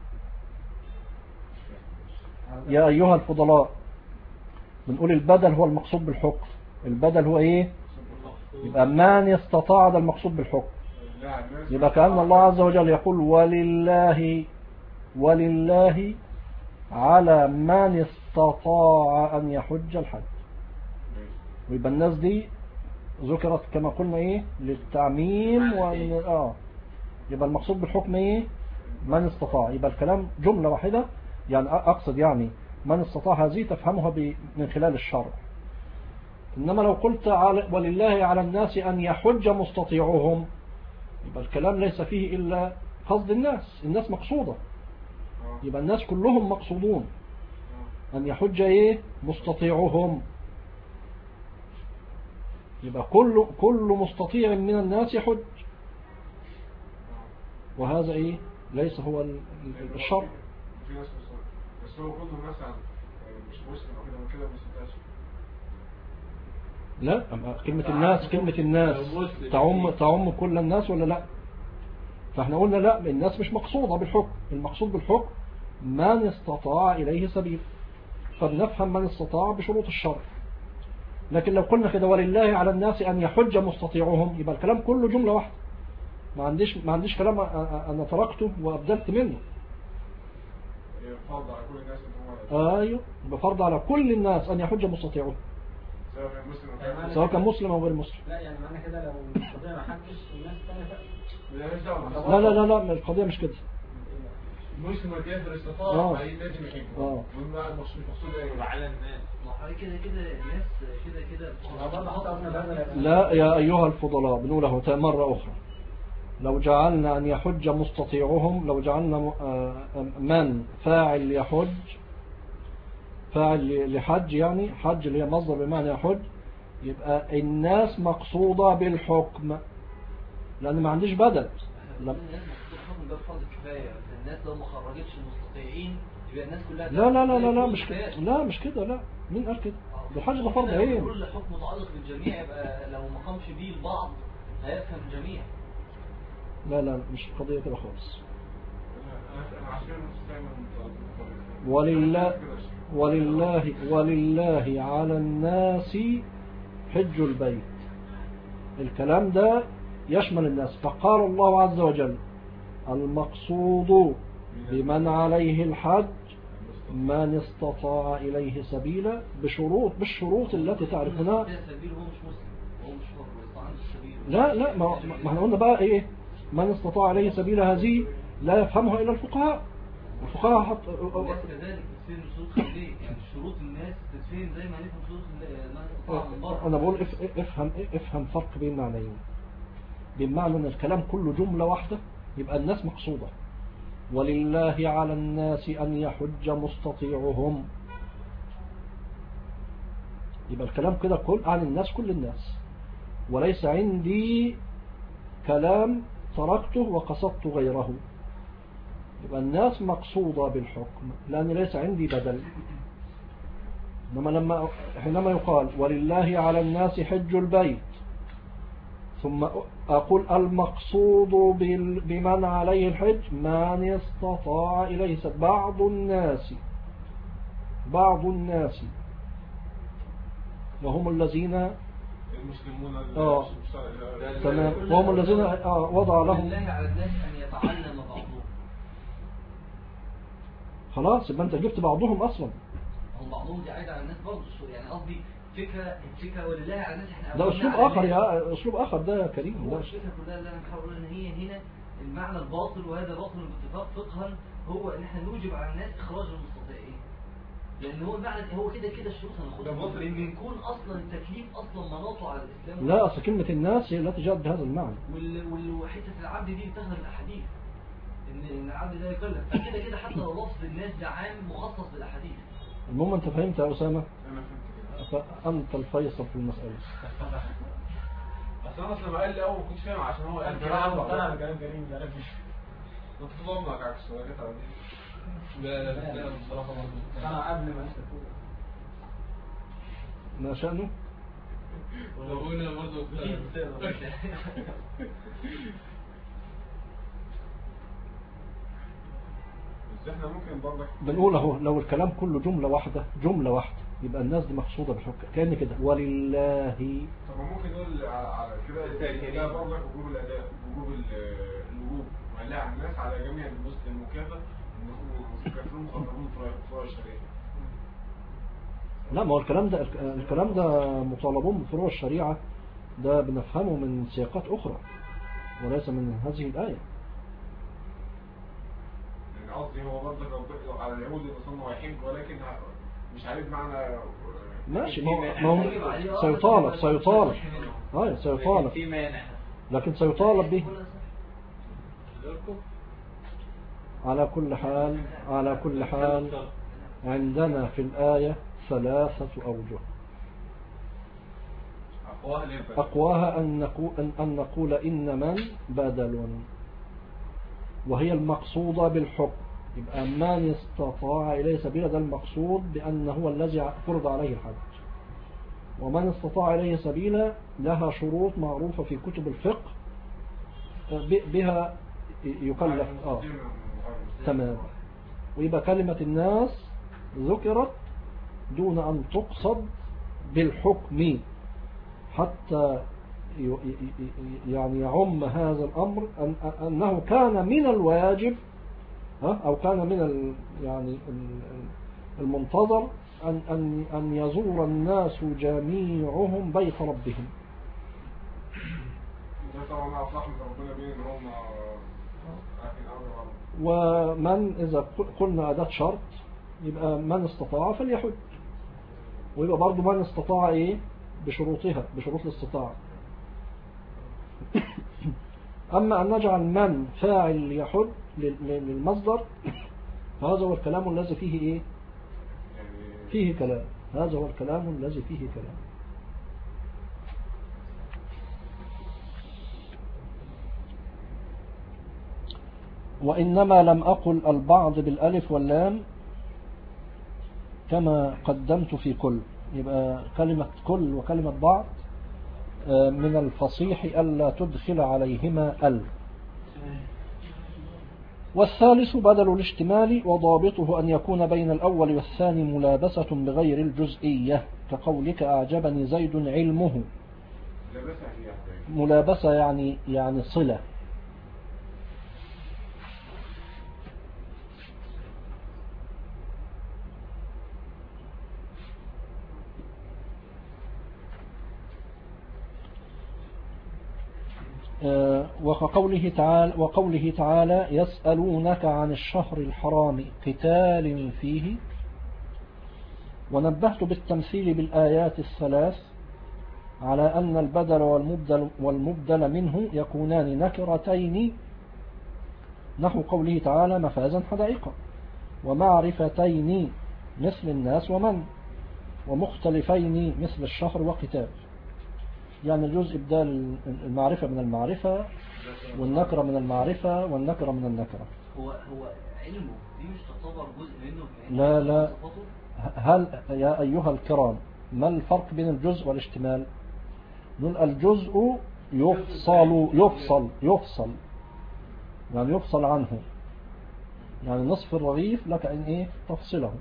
يا أيها الفضلاء، بنقول البدل هو المقصود بالحكم. البدل هو إيه؟ يبقى من استطاع ده المقصود بالحكم. يبقى كأن الله عز وجل يقول ولله على من استطاع أن يحج الحج. ويبقى الناس دي ذكرت كما قلنا إيه للتعميم يبقى المقصود بالحكم إيه من استطاع. يبقى الكلام جملة واحدة، يعني أقصد يعني من استطاع هذه تفهمها من خلال الشرع. إنما لو قلت ولله على الناس أن يحج مستطيعهم، يبقى الكلام ليس فيه إلا قصد الناس مقصودة. يبقى الناس كلهم مقصودون أن يحج إيه مستطيعهم. يبقى كل مستطيع من الناس يحج، وهذا إيه ليس هو الشرع. في ناس بس هو كله مثلا مش مسلم أو كده ما يستطيعش. لا، كلمة الناس تعم كل الناس ولا لا؟ فاحنا قلنا لا، الناس مش مقصودة بالحكم. المقصود بالحكم من استطاع إليه سبيل، فبنفهم من استطاع بشروط الشرع. لكن لو قلنا كده ولله على الناس أن يحج مستطيعهم، يبقى الكلام كله جملة واحدة. ما عنديش كلام أنا تركته وأبدلت منه. فرض على كل الناس أيوه، بفرض على كل الناس أن يحج مستطيعهم سواء كان مسلم أو غير مسلم. لا يعني معنى كده لو مستطيع ما حجش الناس الثانية لا القضية مش كده. مسلم والكافر استطاع لازم يحج. المقصود ايه على الناس؟ ما هو كده الناس لا يا أيها الفضلاء، بنقوله مرة أخرى. لو جعلنا أن يحج مستطيعهم، لو جعلنا من فاعل يحج، فاعل لحج يعني حج اللي هي مصدر بمعنى يحج، يبقى الناس مقصودة بالحكم، لأن ما عنديش بدل. الناس مقصودة ده فرض كفاية. الناس لو ما خرجتش المستطيعين يبقى الناس كلها لا مش كده. لا مين قال كده؟ الحج ده فرض عين. كل حكم متعلق بالجميع، يبقى لو ما قامش بيه البعض هيفهم الجميع. لا مش القضية كده خالص. ولله على الناس حج البيت. الكلام ده يشمل الناس. فقال الله عز وجل المقصود بمن عليه الحج من استطاع إليه سبيلا بالشروط التي تعرفونها. لا ما احنا قلنا بقى ايه من استطاع إليه سبيلا، هذه لا يفهمها إلا الفقهاء. الفقهاء حط والناس كذلك بتصير شروط خليه، يعني شروط الناس تتفهم زي ما نفهم شروط الناس. أنا بقول افهم فرق بين معنيين. بمعنى أن الكلام كله جملة واحدة يبقى الناس مقصودة، ولله على الناس أن يحج مستطيعهم، يبقى الكلام كده كل عن الناس، كل الناس، وليس عندي كلام تركته وقصدت غيره، يبقى الناس مقصودة بالحكم لأن ليس عندي بدل. إنما حينما يقال ولله على الناس حج البيت ثم أقول المقصود بمن عليه الحج من استطاع إليه بعض الناس وهم الذين المسلمون تمام، وهم الذين وضع لهم. لله على الناس أن يتعلم بعضهم. خلاص يبقى أنت جبت بعضهم أصلا. هم بعضهم دي عايدة على الناس برضه، يعني قصدي الفكرة ولله على الناس احنا ده أسلوب آخر يا أسلوب آخر ده يا كريم. هو الفكرة كلها اللي أنا بحاول أقول إن هي هنا المعنى الباطل، وهذا باطل باتفاق فقها، هو إن احنا نوجب على الناس إخراج المستطيعين، لأن هو المعنى هو كده الشروط هناخدها لأن يكون أصلا التكليف أصلا مناطه على الإسلام. لا، أصل كلمة الناس هي التي جاءت بهذا المعنى. وحتة العبد دي بتظهر الأحاديث إن العبد ده يكلف، فكده حتى لو لفظ الناس ده عام مخصص بالأحاديث. المهم أنت فهمت يا أسامة؟ انا فهمت فأنت الفيصل في المسألة. اصلا لما قال لي اول ما كنتش فاهم عشان هو قال انا مقتنع بكلام كريم ده عارف. كنت ضمنك عكس ولا جت على دي. لا بصراحه برضه انا قبل ما انت تقول ما شأنه؟ وقلنا برضه بس احنا ممكن برضك بنقول اهو لو الكلام كله جملة واحدة يبقى الناس دي مقصودة بالحكم، كأن كده ولله. طب ممكن نقول على كده ده برضك وجوب الاداء، وجوب الوجوب ولا على الناس على جميع المكافاه المكافئون مخاطبون فروع الشريعه. لا، ما هو الكلام ده مطالبون بفروع الشريعة، ده بنفهمه من سياقات أخرى وليس من هذه الآية. يعني قصدي هو برضك لو على اليهود يتصنوا هيحج ولكن مش عارف معنى ماشي، ما هو سيطالب سيطالب في مانع، لكن سيطالب به. على كل حال عندنا في الآية 3 أوجه. أقواها أن نقول إن من بدل، وهي المقصودة بالحكم، يبقى من استطاع إليه سبيلا ده المقصود بأنه هو الذي فرض عليه الحج، ومن استطاع إليه سبيلا لها شروط معروفة في كتب الفقه بها يكلف. تمام. ويبقى كلمة الناس ذكرت دون أن تقصد بالحكم حتى يعني يعم هذا الأمر أنه كان من الواجب أو كان من يعني المنتظر أن يزور الناس جميعهم بيت ربهم. ومن إذا قلنا أداة شرط يبقى من استطاع فليحج، ويبقى برضو من استطاع إيه بشروطها، بشروط الاستطاعة. أما أن نجعل من فاعل يحج للمصدر فهذا هو الكلام الذي فيه إيه فيه كلام، هذا هو الكلام الذي فيه كلام. وإنما لم أقل البعض بالألف واللام كما قدمت في كل، يبقى كلمة كل وكلمة بعض من الفصيح ألا تدخل عليهما ال. والثالث بدل الاشتمال، وضابطه أن يكون بين الأول والثاني ملابسة بغير الجزئية، كقولك أعجبني زيد علمه. ملابسة يعني صلة. وقوله تعالى يسألونك عن الشهر الحرام قتال فيه. ونبهت بالتمثيل بالآيات الثلاث على أن البدل والمبدل منه يكونان نكرتين نحو قوله تعالى مفازا حدائق، ومعرفتين مثل الناس ومن، ومختلفين مثل الشهر وقتال. يعني الجزء إبدال المعرفة من المعرفة والنكرة من المعرفة والنكرة من النكرة. هو علمه دي مش تعتبر جزء منه؟ لا هل يا أيها الكرام ما الفرق بين الجزء والاشتمال؟ نقول الجزء يفصل يعني يفصل عنه، يعني نصف الرغيف لك أن إيه تفصله.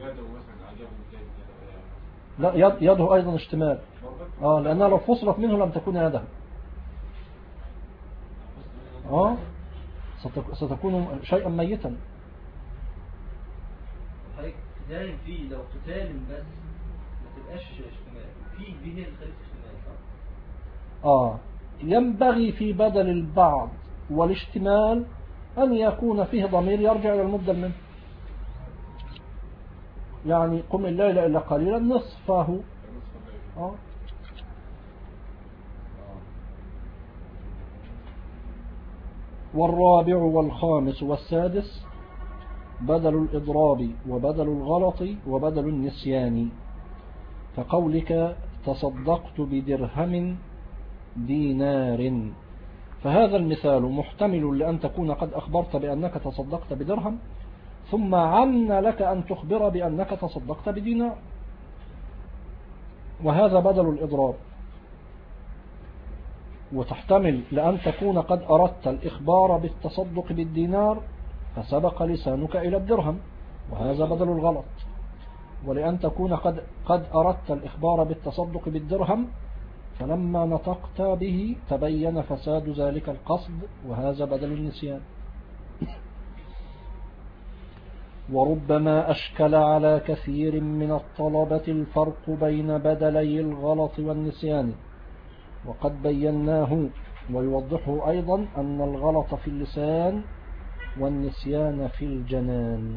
لا يده أيضا اشتمال، لأنها لو فصلت منه لم تكون يده، ستكون شيئا ميتا. دايم فيه لو قتال بس ما تبقاش اشتمال، فيه دي هي الخليفة اشتمال صح؟ ينبغي في بدل البعض والاشتمال أن يكون فيه ضمير يرجع إلى المبدل منه. يعني قم الليل إلا قليلا نصفه. والرابع والخامس والسادس بدل الإضراب وبدل الغلط وبدل النسيان، كقولك تصدقت بدرهم دينار. فهذا المثال محتمل لأن تكون قد أخبرت بأنك تصدقت بدرهم، ثم عن لك أن تخبر بأنك تصدقت بدينار، وهذا بدل الإضراب. وتحتمل لأن تكون قد أردت الإخبار بالتصدق بالدينار فسبق لسانك إلى الدرهم، وهذا بدل الغلط. ولأن تكون قد أردت الإخبار بالتصدق بالدرهم فلما نطقت به تبين فساد ذلك القصد، وهذا بدل النسيان. وربما أشكل على كثير من الطلبة الفرق بين بدلي الغلط والنسيان، وقد بيناه، ويوضحه أيضا أن الغلط في اللسان والنسيان في الجنان.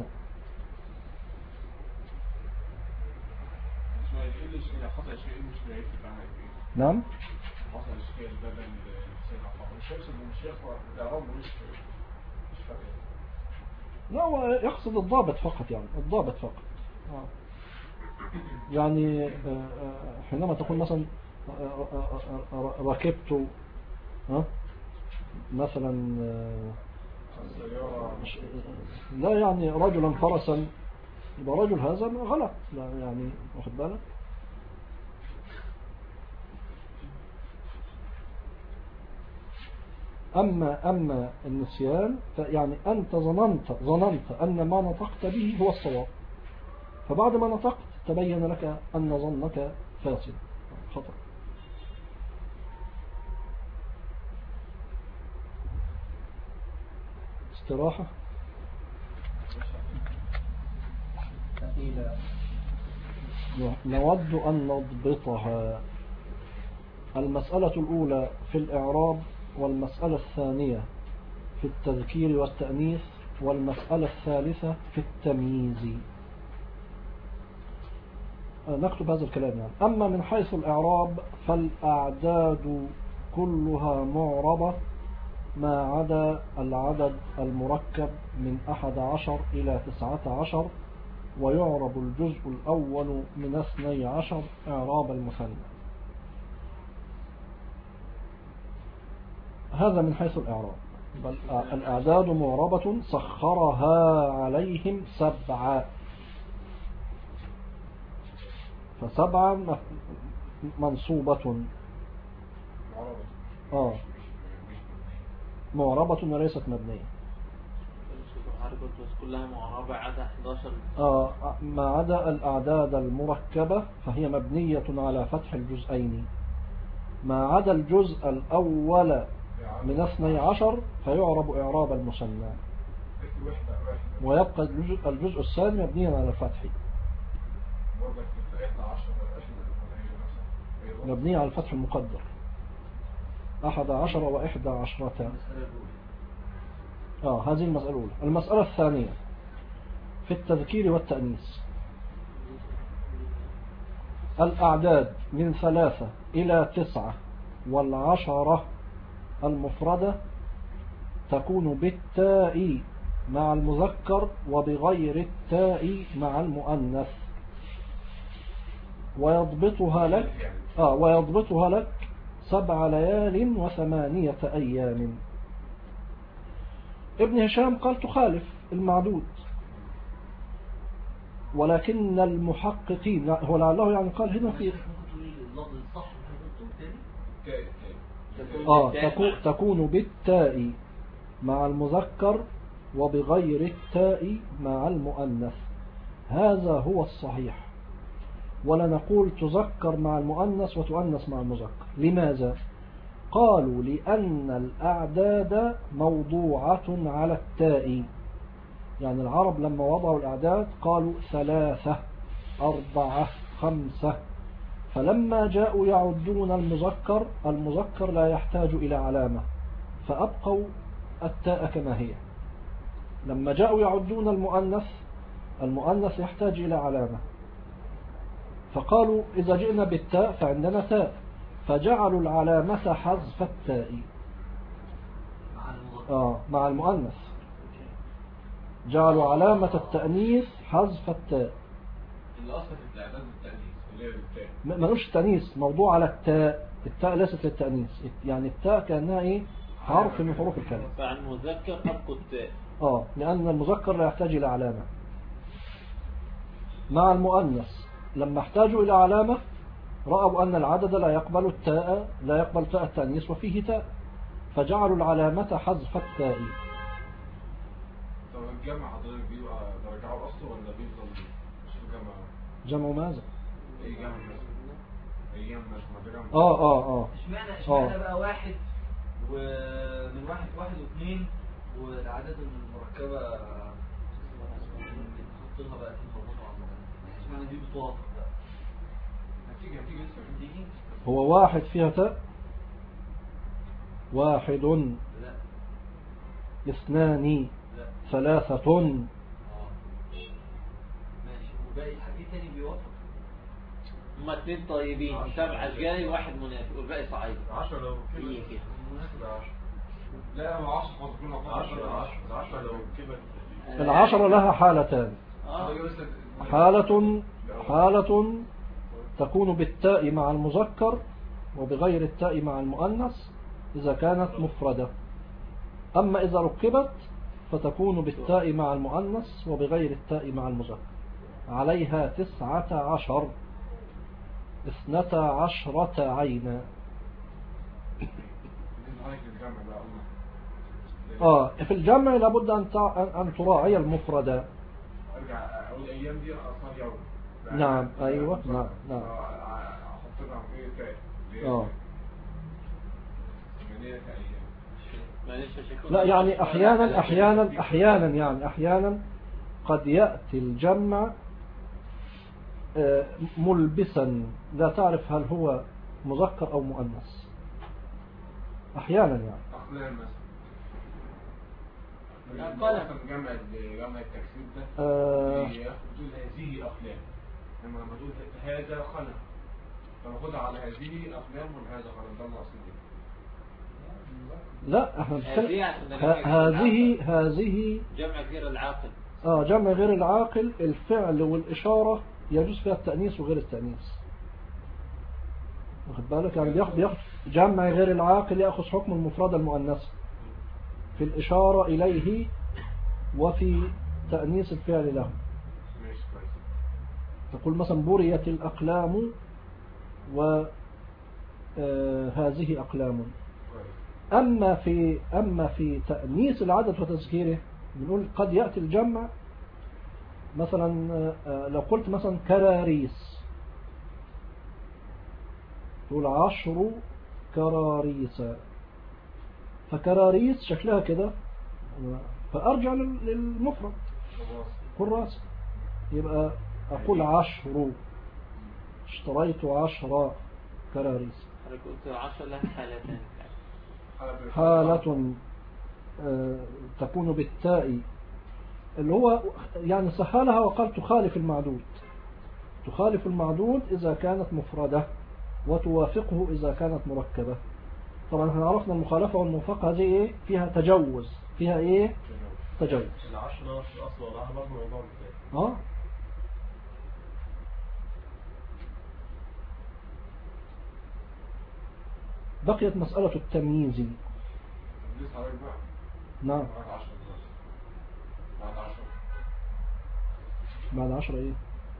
نعم. لا هو يقصد الضابط فقط، يعني الضابط فقط. يعني حينما تقول مثلا ركبت مثلا لا يعني رجلا فرسا، يبقى رجل هذا غلط، لا يعني واخد بالك. أما النسيان فيعني أنت ظننت أن ما نطقت به هو الصواب، فبعد ما نطقت تبين لك أن ظنك فاسد خطأ. استراحة. نود أن نضبطها. المسألة الأولى في الإعراب، والمسألة الثانية في التذكير والتأنيث، والمسألة الثالثة في التمييز. نكتب هذا الكلام يعني. أما من حيث الإعراب فالأعداد كلها معربة ما عدا العدد المركب من 11 إلى 19، ويعرب الجزء الأول من 12 إعراب المثنى. هذا من حيث الإعراب. بل الأعداد معربة سخرها عليهم 7، ف7 منصوبة معربة وليست مبنية. كلها معربة عدا 11. ما عدا الأعداد المركبة فهي مبنية على فتح الجزئين، ما عدا الجزء الأول من 12 فيعرب إعراب المثنى، ويبقى الجزء الثاني مبنيا على الفتح، مبني على الفتح المقدر. 11 وإحدى عشرة. المسألة الأولى. هذه المسألة الأولى. المسألة الثانية في التذكير والتأنيث. الأعداد من 3 إلى 9 والعشرة المفردة تكون بالتاء مع المذكر وبغير التاء مع المؤنث، ويضبطها لك 7 ليال و8 أيام. ابن هشام قال تخالف المعدود، ولكن المحققين هو لعله يعني قال هنا في تكون بالتاء مع المذكر وبغير التاء مع المؤنث، هذا هو الصحيح. ولا نقول تذكر مع المؤنث وتؤنث مع المذكر. لماذا؟ قالوا لأن الأعداد موضوعة على التاء. يعني العرب لما وضعوا الأعداد قالوا 3 4 5، فلما جاءوا يعدون المذكر لا يحتاج إلى علامة فأبقوا التاء كما هي. لما جاءوا يعدون المؤنث يحتاج إلى علامة، فقالوا إذا جئنا بالتاء فعندنا تاء، فجعلوا العلامة حذف التاء مع المؤنث، جعلوا علامة التأنيث حذف التاء. الأصل في الإعداد التأنيث اللي هي بالتاء، ما نقولش تأنيث، موضوع على التاء. التاء ليست للتأنيث، يعني التاء كأنها إيه؟ حرف من حروف الكلمة. فعن مذكر أبقوا التاء. لأن المذكر لا يحتاج إلى علامة. مع المؤنث لما احتاجوا إلى علامة رأوا أن العدد لا يقبل تاء التأنيث وفيه تاء، فجعلوا العلامة حذف التاء. طب الجمع حضرتك بيبقى برجعه أصله ولا بيفضل مش في جمع ماذا؟ أي جمع مثلا أيام مثلا جمع اشمعنى بقى واحد ومن واحد واثنين والأعداد المركبة بنحط لها بقى كلمة مربوطة على المؤنث، اشمعنى دي بتوافق بقى؟ هتيجي لسه هو واحد فيها تاء، واحد لا، 2 لا، 3 ماشي، وباقي الحاجات تاني بيوافق. هما 2 طيبين، 7 أشجاري وواحد منافق والباقي صعيدي. 10 لو هي كده. مناسب 10. لا 10 تكون 10 لو كبر. 10 لها حالتان. حالة تكون بالتاء مع المذكر وبغير التاء مع المؤنث إذا كانت مفردة، أما إذا ركبت فتكون بالتاء مع المؤنث وبغير التاء مع المذكر. عليها 19 12 عينا. في الجمع لابد أن تراعي المفردة. ارجع اقول الايام دي اصلا يوم. نعم ايوه نعم احط لها ايه تاء. لا يعني احيانا قد يأتي الجمع ملبسا لا تعرف هل هو مذكر او مؤنث احيانا يعني. اقلام مثلا جمع التكسير ده تقول هذه اقلام، لما تقول هذا قلم فناخدها على هذه اقلام وهذا قلم، ده الاصل دي. لا احنا هذه جمع غير العاقل. جمع غير العاقل، الفعل والإشارة يجوز فيها التأنيث وغير التأنيث. واخد بالك؟ يعني بياخد جمع غير العاقل يأخذ حكم المفردة المؤنثة في الإشارة إليه وفي تأنيث الفعل له. تقول مثلا بريت الأقلام وهذه أقلام. أما في تأنيث العدد وتذكيره بنقول قد يأتي الجمع مثلا لو قلت مثلا كراريس تقول 10 كراريس، فكراريس شكلها كده فأرجع للمفرد كراس، يبقى أقول 10 اشتريت 10 كراريس. أنا قلت 10 لها حالتين. حالة تكون بالتاء، اللي هو يعني سهلها وقال تخالف المعدود. تخالف المعدود إذا كانت مفردة وتوافقه إذا كانت مركبة. طبعا احنا عرفنا المخالفة والموافقة هذه ايه؟ فيها تجوز، فيها ايه؟ تجوز. العشر ده مش الأصل ولا برضه موضوع مثال. بقيت مسألة التمييز. نعم. بعد 10 ايه؟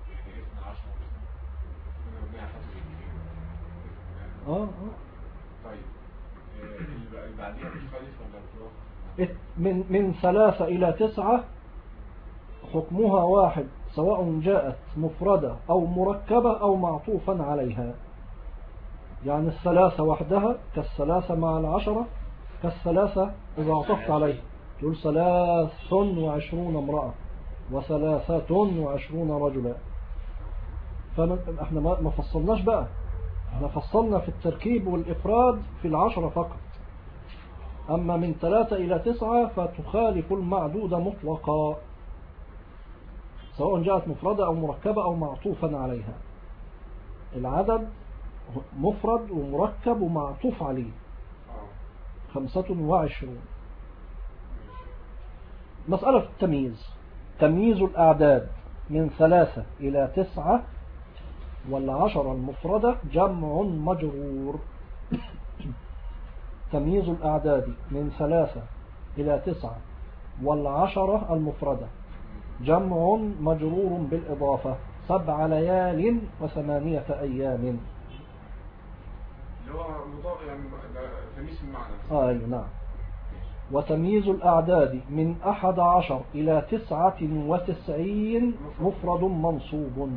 طيب اللي بعديها مختلف ولا من 3 إلى 9 حكمها واحد، سواء جاءت مفردة أو مركبة أو معطوفا عليها. يعني الثلاثة وحدها كالثلاثة مع 10 كالثلاثة إذا عطفت عليه، تقول 23 امرأة و23 رجلا. فاحنا ما فصلناش بقى، احنا فصلنا في التركيب والإفراد في 10 فقط. أما من 3 إلى 9 فتخالف المعدود مطلقا، سواء جاءت مفردة أو مركبة أو معطوفا عليها. العدد مفرد ومركب ومعطوف عليه 25. مسألة التمييز. تمييز الأعداد من 3 إلى 9 وال10 المفردة جمع مجرور. تمييز الأعداد من 3 إلى 9 وال10 المفردة جمع مجرور بالإضافة 7 ليال و8 أيام. اللي هو مضاف يعني تمييز المعنى. أي نعم. وتمييز الأعداد من 11 إلى 99 مفرد منصوب.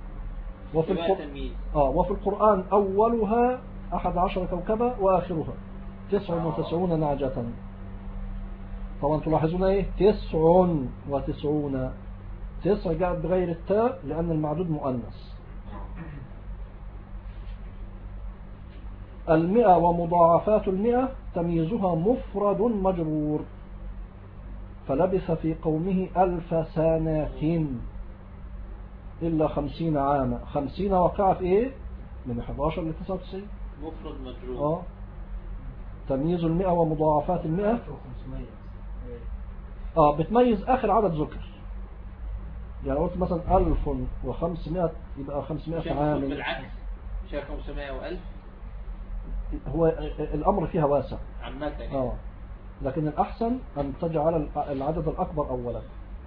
وفي القرآن أولها 11 كوكبة وآخرها 99 نعجة. طبعا تلاحظون ايه 99. 9 جاءت بغير التاء لأن المعدود مؤنث. 100 ومضاعفات 100 تمييزها مفرد مجرور. فلبث في قومه 1000 سنة إلا 50 عاما. 50 وقع في ايه من 11 ل 99 مفرد مجرور. تمييز 100 ومضاعفات 100 بتميز آخر عدد ذكر. يعني قلت مثلا 1500 يبقى 500 عام. بالعكس مش 500 و1000. هو الأمر فيها واسع عامة. لكن الأحسن أن تجعل العدد الأكبر أولا.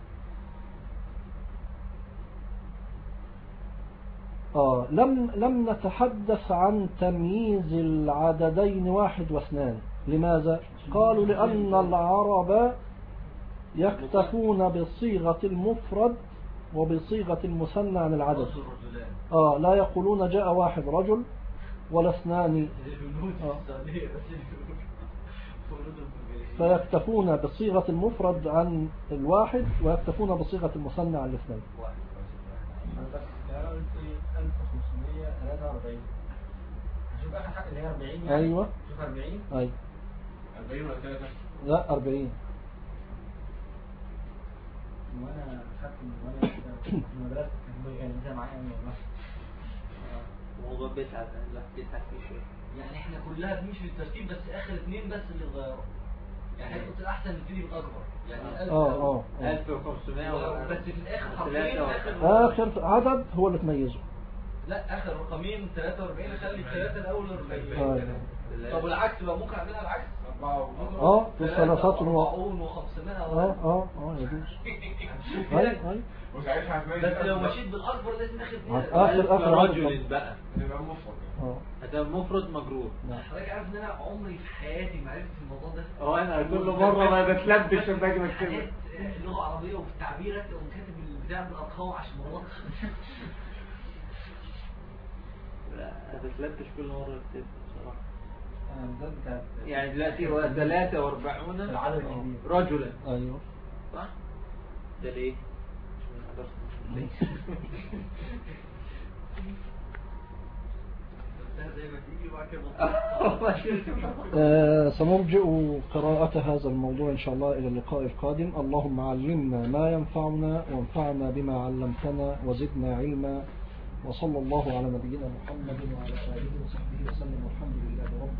لم نتحدث عن تمييز العددين 1 و2. لماذا؟ قالوا لأن العرب يكتفون بصيغة المفرد وبصيغة المثنى عن العدد. لا يقولون جاء 1 رجل ولا 2. فيكتفون بصيغة المفرد عن 1 ويكتفون بصيغة المثنى عن 2. بس كلام 1543. شوف آخر حاجة اللي هي 40 يعني. أيوة. شوف 40. أيوة. 40 ولا 3؟ لا 40. وانا خدت وانا في المدرسة كان زي معايا والله. الموضوع بيتعب فيه شوية. يعني احنا كلها بنمشي في الترتيب بس اخر 2 بس اللي اتغيروا. يعني قلت الاحسن نبتدي بالاكبر. يعني 1500 بس في الاخر حرفين اخر عدد هو اللي تميزه. لا اخر رقمين 43 خلي الثلاثه الاول 40. طب والعكس بقى ممكن اعملها العكس 4 في ثلاثات و500 يجوز. وساعتها هتميز. بس لو مشيت بالاكبر لازم اخر 2 اخر رجل بقى هتبقى مفرد. هتبقى مفرد مجرور. حضرتك عارف ان انا عمري في حياتي ما عرفت الموضوع ده. انا كل مره ما بتلبش لما باجي بكتبها لغه عربيه وفي التعبيرات تقوم كاتب البتاع بالارقام عشان ما اغلطش. لا هتتلبش كل مره بكتبها بصراحه. ده يعني دلوقتي هو 43 العدد الكبير رجلا. ايوه صح. ده ليه؟ سنرجئ قراءة هذا الموضوع إن شاء الله إلى اللقاء القادم. اللهم علمنا ما ينفعنا وانفعنا بما علمتنا وزدنا علما، وصلى الله على نبينا محمد وعلى آله وصحبه وسلم والحمد لله رب